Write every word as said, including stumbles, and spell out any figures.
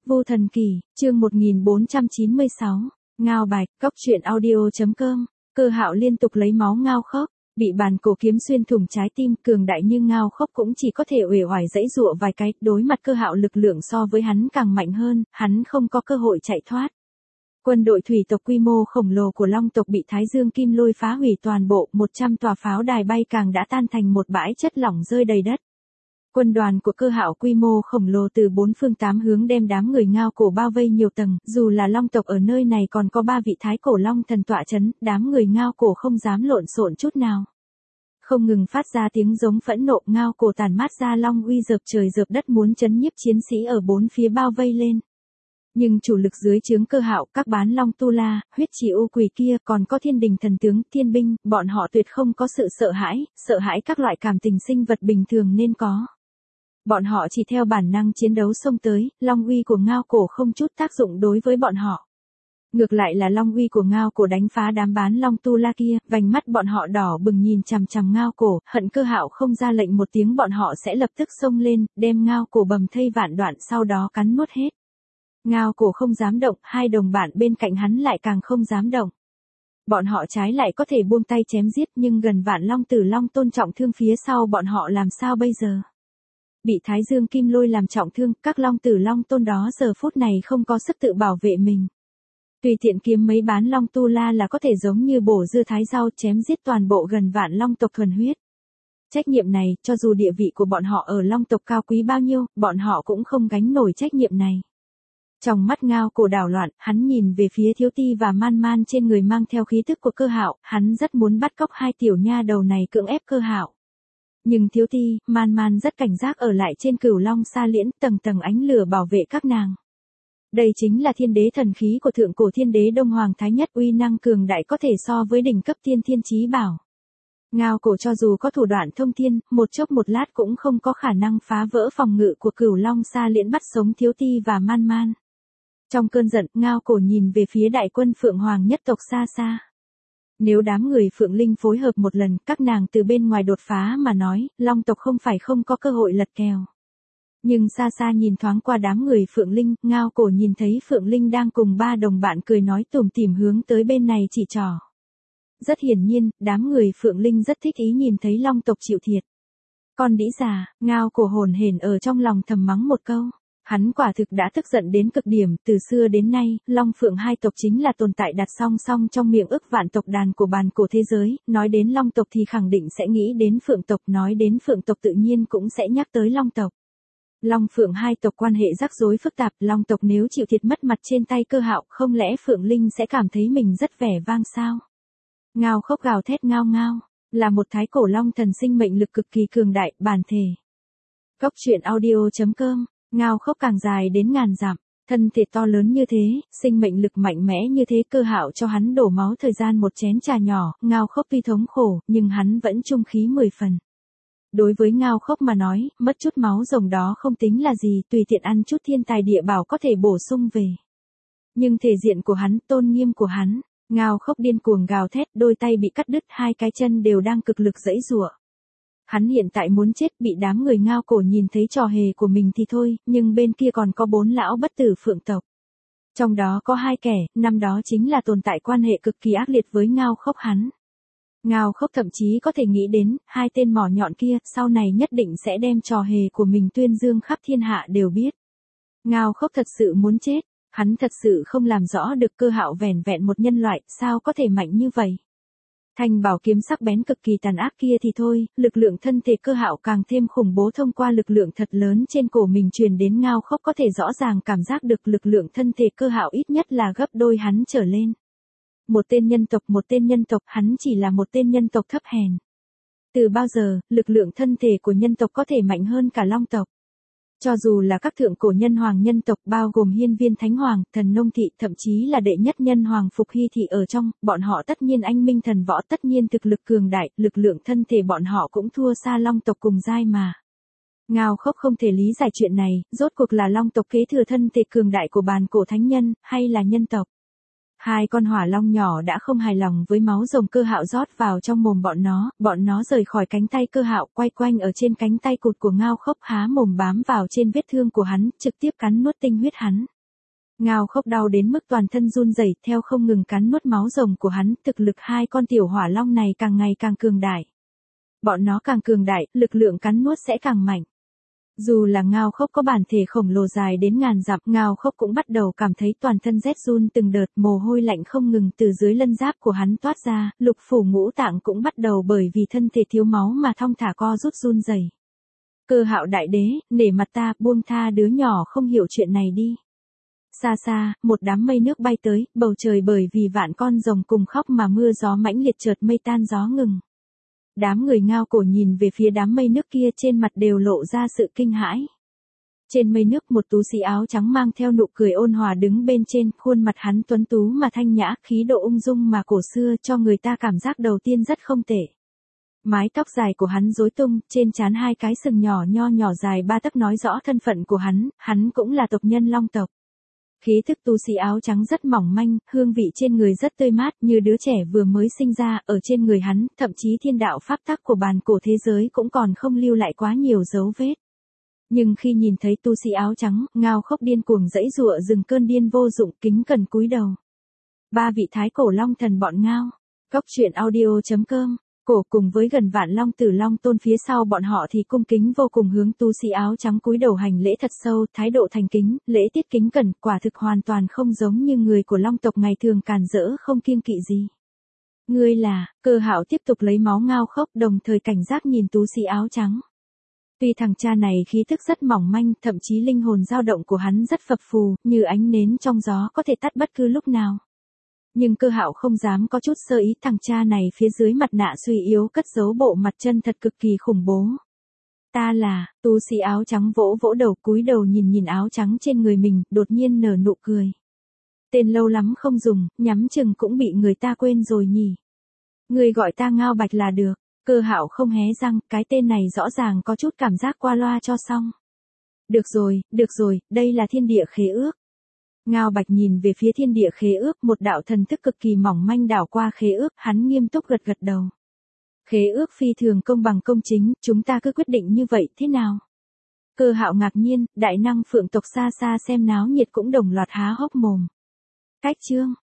Vô Thần Kỳ, chương một nghìn bốn trăm chín mươi sáu, Ngao Bạch, Cốc truyện audio.com, Cơ Hạo liên tục lấy máu Ngao Khốc, bị bàn cổ kiếm xuyên thủng trái tim, cường đại như Ngao Khốc cũng chỉ có thể uể oải giãy giụa vài cái, đối mặt Cơ Hạo lực lượng so với hắn càng mạnh hơn, hắn không có cơ hội chạy thoát. Quân đội thủy tộc quy mô khổng lồ của Long tộc bị Thái Dương Kim Lôi phá hủy toàn bộ, một trăm tòa pháo đài bay càng đã tan thành một bãi chất lỏng rơi đầy đất. Quân đoàn của Cơ Hạo quy mô khổng lồ từ bốn phương tám hướng đem đám người Ngao cổ bao vây nhiều tầng, dù là Long tộc ở nơi này còn có ba vị Thái cổ Long thần tọa chấn, đám người Ngao cổ không dám lộn xộn chút nào. Không ngừng phát ra tiếng giống phẫn nộ, Ngao cổ tản mát ra long uy dợp trời dợp đất muốn chấn nhiếp chiến sĩ ở bốn phía bao vây lên. Nhưng chủ lực dưới trướng Cơ Hạo, các bán long tu la, huyết chỉ ô quỷ kia, còn có thiên đình thần tướng, thiên binh, bọn họ tuyệt không có sự sợ hãi, sợ hãi các loại cảm tình sinh vật bình thường nên có. Bọn họ chỉ theo bản năng chiến đấu xông tới, long uy của Ngao cổ không chút tác dụng đối với bọn họ. Ngược lại là long uy của Ngao cổ đánh phá đám bán long tu la kia, vành mắt bọn họ đỏ bừng nhìn chằm chằm Ngao cổ, hận Cơ Hạo không ra lệnh một tiếng bọn họ sẽ lập tức xông lên, đem Ngao cổ bầm thây vạn đoạn sau đó cắn nuốt hết. Ngao cổ không dám động, hai đồng bạn bên cạnh hắn lại càng không dám động. Bọn họ trái lại có thể buông tay chém giết, nhưng gần vạn long tử long tôn trọng thương phía sau bọn họ làm sao bây giờ? Bị Thái Dương Kim Lôi làm trọng thương, các long tử long tôn đó giờ phút này không có sức tự bảo vệ mình. Tùy tiện kiếm mấy bán long tu la là có thể giống như bổ dưa thái rau chém giết toàn bộ gần vạn long tộc thuần huyết. Trách nhiệm này, cho dù địa vị của bọn họ ở long tộc cao quý bao nhiêu, bọn họ cũng không gánh nổi trách nhiệm này. Trong mắt Ngao cổ đảo loạn, hắn nhìn về phía Thiếu Ti và Man Man trên người mang theo khí tức của Cơ Hạo, hắn rất muốn bắt cóc hai tiểu nha đầu này cưỡng ép Cơ Hạo. Nhưng Thiếu Ti, Man Man rất cảnh giác ở lại trên Cửu Long Sa Liễn, tầng tầng ánh lửa bảo vệ các nàng. Đây chính là thiên đế thần khí của thượng cổ thiên đế Đông Hoàng Thái Nhất, uy năng cường đại có thể so với đỉnh cấp tiên thiên chí bảo. Ngao cổ cho dù có thủ đoạn thông thiên, một chốc một lát cũng không có khả năng phá vỡ phòng ngự của Cửu Long Sa Liễn bắt sống Thiếu Ti và Man Man. Trong cơn giận, Ngao cổ nhìn về phía đại quân Phượng Hoàng nhất tộc xa xa. Nếu đám người Phượng Linh phối hợp một lần, các nàng từ bên ngoài đột phá mà nói, Long tộc không phải không có cơ hội lật kèo. Nhưng xa xa nhìn thoáng qua đám người Phượng Linh, Ngao cổ nhìn thấy Phượng Linh đang cùng ba đồng bạn cười nói tủm tỉm hướng tới bên này chỉ trỏ. Rất hiển nhiên, đám người Phượng Linh rất thích ý nhìn thấy Long tộc chịu thiệt. Con đĩ già, Ngao cổ hồn hển ở trong lòng thầm mắng một câu. Hắn quả thực đã tức giận đến cực điểm, từ xưa đến nay, Long Phượng hai tộc chính là tồn tại đặt song song trong miệng ức vạn tộc đàn của bàn cổ thế giới, nói đến Long tộc thì khẳng định sẽ nghĩ đến Phượng tộc, nói đến Phượng tộc tự nhiên cũng sẽ nhắc tới Long tộc. Long Phượng hai tộc quan hệ rắc rối phức tạp, Long tộc nếu chịu thiệt mất mặt trên tay Cơ Hạo, không lẽ Phượng Linh sẽ cảm thấy mình rất vẻ vang sao? Ngao Khốc gào thét ngao ngao, là một thái cổ long thần sinh mệnh lực cực kỳ cường đại, bản thể. Cốc truyện audio.com, Ngao Khốc càng dài đến ngàn dặm, thân thể to lớn như thế, sinh mệnh lực mạnh mẽ như thế, Cơ Hạo cho hắn đổ máu thời gian một chén trà nhỏ, Ngao Khốc tuy thống khổ, nhưng hắn vẫn trung khí mười phần. Đối với Ngao Khốc mà nói, mất chút máu rồng đó không tính là gì, tùy tiện ăn chút thiên tài địa bảo có thể bổ sung về. Nhưng thể diện của hắn, tôn nghiêm của hắn, Ngao Khốc điên cuồng gào thét, đôi tay bị cắt đứt, hai cái chân đều đang cực lực giãy giụa. Hắn hiện tại muốn chết, bị đám người Ngao cổ nhìn thấy trò hề của mình thì thôi, nhưng bên kia còn có bốn lão bất tử Phượng tộc. Trong đó có hai kẻ, năm đó chính là tồn tại quan hệ cực kỳ ác liệt với Ngao Khốc hắn. Ngao Khốc thậm chí có thể nghĩ đến, hai tên mỏ nhọn kia, sau này nhất định sẽ đem trò hề của mình tuyên dương khắp thiên hạ đều biết. Ngao Khốc thật sự muốn chết, hắn thật sự không làm rõ được Cơ Hạo vẻn vẹn một nhân loại, sao có thể mạnh như vậy. Thanh bảo kiếm sắc bén cực kỳ tàn ác kia thì thôi, lực lượng thân thể Cơ Hạo càng thêm khủng bố, thông qua lực lượng thật lớn trên cổ mình truyền đến Ngao Khốc có thể rõ ràng cảm giác được lực lượng thân thể Cơ Hạo ít nhất là gấp đôi hắn trở lên. Một tên nhân tộc, một tên nhân tộc, hắn chỉ là một tên nhân tộc thấp hèn. Từ bao giờ, lực lượng thân thể của nhân tộc có thể mạnh hơn cả Long tộc? Cho dù là các thượng cổ nhân hoàng nhân tộc bao gồm Hiên Viên Thánh Hoàng, Thần Nông Thị, thậm chí là đệ nhất nhân hoàng Phục Hy Thị ở trong, bọn họ tất nhiên anh minh thần võ, tất nhiên thực lực cường đại, lực lượng thân thể bọn họ cũng thua xa Long tộc cùng giai mà. Ngao Khốc không thể lý giải chuyện này, rốt cuộc là Long tộc kế thừa thân thể cường đại của bàn cổ thánh nhân, hay là nhân tộc? Hai con hỏa long nhỏ đã không hài lòng với máu rồng Cơ Hạo rót vào trong mồm bọn nó, bọn nó rời khỏi cánh tay Cơ Hạo, quay quanh ở trên cánh tay cụt của Ngao Khốc, há mồm bám vào trên vết thương của hắn, trực tiếp cắn nuốt tinh huyết hắn. Ngao Khốc đau đến mức toàn thân run rẩy, theo không ngừng cắn nuốt máu rồng của hắn, thực lực hai con tiểu hỏa long này càng ngày càng cường đại. Bọn nó càng cường đại, lực lượng cắn nuốt sẽ càng mạnh. Dù là Ngao Khốc có bản thể khổng lồ dài đến ngàn dặm, Ngao Khốc cũng bắt đầu cảm thấy toàn thân rét run từng đợt, mồ hôi lạnh không ngừng từ dưới lân giáp của hắn toát ra, lục phủ ngũ tạng cũng bắt đầu bởi vì thân thể thiếu máu mà thong thả co rút run rẩy. Cơ Hạo đại đế, nể mặt ta, buông tha đứa nhỏ không hiểu chuyện này đi. Xa xa, một đám mây nước bay tới, bầu trời bởi vì vạn con rồng cùng khóc mà mưa gió mãnh liệt, chợt mây tan gió ngừng. Đám người Ngao Cổ nhìn về phía đám mây nước kia, trên mặt đều lộ ra sự kinh hãi. Trên mây nước một tú sĩ áo trắng mang theo nụ cười ôn hòa đứng bên trên, khuôn mặt hắn tuấn tú mà thanh nhã, khí độ ung dung mà cổ xưa, cho người ta cảm giác đầu tiên rất không tệ. Mái tóc dài của hắn rối tung, trên trán hai cái sừng nhỏ nho nhỏ dài ba tấc nói rõ thân phận của hắn, hắn cũng là tộc nhân Long tộc. Khí thức tu sĩ áo trắng rất mỏng manh, hương vị trên người rất tươi mát, như đứa trẻ vừa mới sinh ra, ở trên người hắn, thậm chí thiên đạo pháp tắc của bàn cổ thế giới cũng còn không lưu lại quá nhiều dấu vết. Nhưng khi nhìn thấy tu sĩ áo trắng, Ngao Khốc điên cuồng giãy giụa dừng cơn điên vô dụng, kính cẩn cúi đầu. Ba vị thái cổ long thần bọn Ngao. Cốc truyện audio chấm com. Cổ cùng với gần vạn long tử long tôn phía sau bọn họ thì cung kính vô cùng hướng tu sĩ áo trắng cúi đầu hành lễ thật sâu, thái độ thành kính, lễ tiết kính cẩn, quả thực hoàn toàn không giống như người của long tộc ngày thường càn rỡ không kiêng kỵ gì. Ngươi là, Cơ Hạo tiếp tục lấy máu Ngao Khốc, đồng thời cảnh giác nhìn tu sĩ áo trắng. Tuy thằng cha này khí thức rất mỏng manh, thậm chí linh hồn dao động của hắn rất phập phù, như ánh nến trong gió có thể tắt bất cứ lúc nào. Nhưng Cơ Hạo không dám có chút sơ ý, thằng cha này phía dưới mặt nạ suy yếu cất giấu bộ mặt chân thật cực kỳ khủng bố. Ta là, tu sĩ áo trắng vỗ vỗ đầu, cúi đầu nhìn nhìn áo trắng trên người mình, đột nhiên nở nụ cười. Tên lâu lắm không dùng, nhắm chừng cũng bị người ta quên rồi nhỉ. Người gọi ta Ngao Bạch là được. Cơ Hạo không hé răng, cái tên này rõ ràng có chút cảm giác qua loa cho xong. Được rồi, được rồi, đây là thiên địa khế ước. Ngao Bạch nhìn về phía thiên địa khế ước, một đạo thần thức cực kỳ mỏng manh đảo qua khế ước, hắn nghiêm túc gật gật đầu. Khế ước phi thường công bằng công chính, chúng ta cứ quyết định như vậy, thế nào? Cơ Hạo ngạc nhiên, đại năng phượng tộc xa xa xem náo nhiệt cũng đồng loạt há hốc mồm. Cách chương.